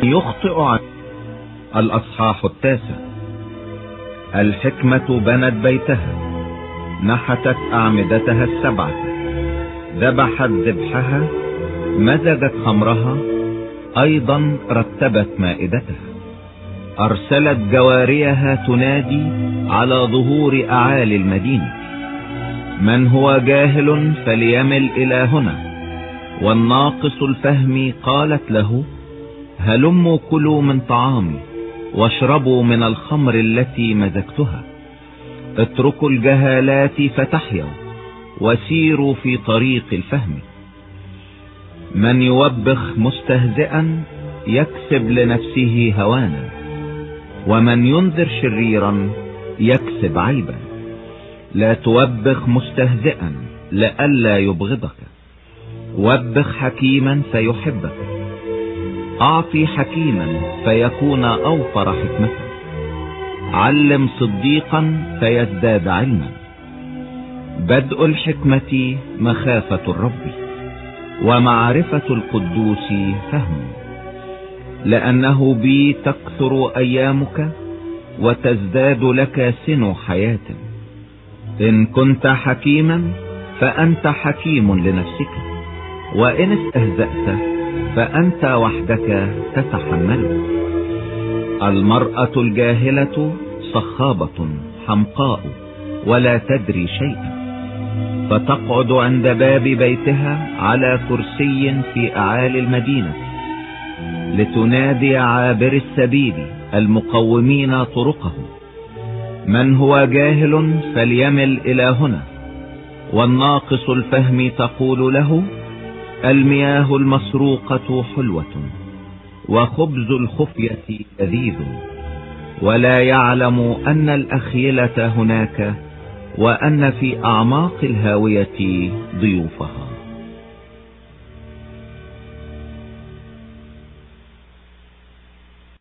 يخطئ عن الأصحاح 9. الحكمة بنت بيتها، نحتت أعمدتها 7، ذبحت ذبحها، مزجت خمرها، أيضا رتبت مائدتها، أرسلت جواريها تنادي على ظهور أعالي المدينة. من هو جاهل فليمل إلى هنا، والناقص الفهم قالت له: هلموا كلوا من طعامي واشربوا من الخمر التي مزجتها. اتركوا الجهالات فتحيوا، وسيروا في طريق الفهم. من يوبخ مستهزئا يكسب لنفسه هوانا، ومن ينذر شريرا يكسب عيبا. لا توبخ مستهزئا لئلا يبغضك، وبخ حكيما فيحبك. أعطي حكيما فيكون أوفر حكمة، علم صديقا فيزداد علما. بدء الحكمة مخافة الرب، ومعرفة القدوس فهم. لأنه بي تكثر أيامك، وتزداد لك سن حياة. إن كنت حكيما فأنت حكيم لنفسك، وإن استهزأت فأنت وحدك تتحمل. المرأة الجاهلة صخابة حمقاء ولا تدري شيئا، فتقعد عند باب بيتها على كرسي في أعالي المدينة، لتنادي عابر السبيل المقومين طرقهم. من هو جاهل فليمل إلى هنا، والناقص الفهم تقول له: المياه المسروقة حلوة، وخبز الخفية لذيذ. ولا يعلم أن الأخيلة هناك، وأن في أعماق الهاوية ضيوفها.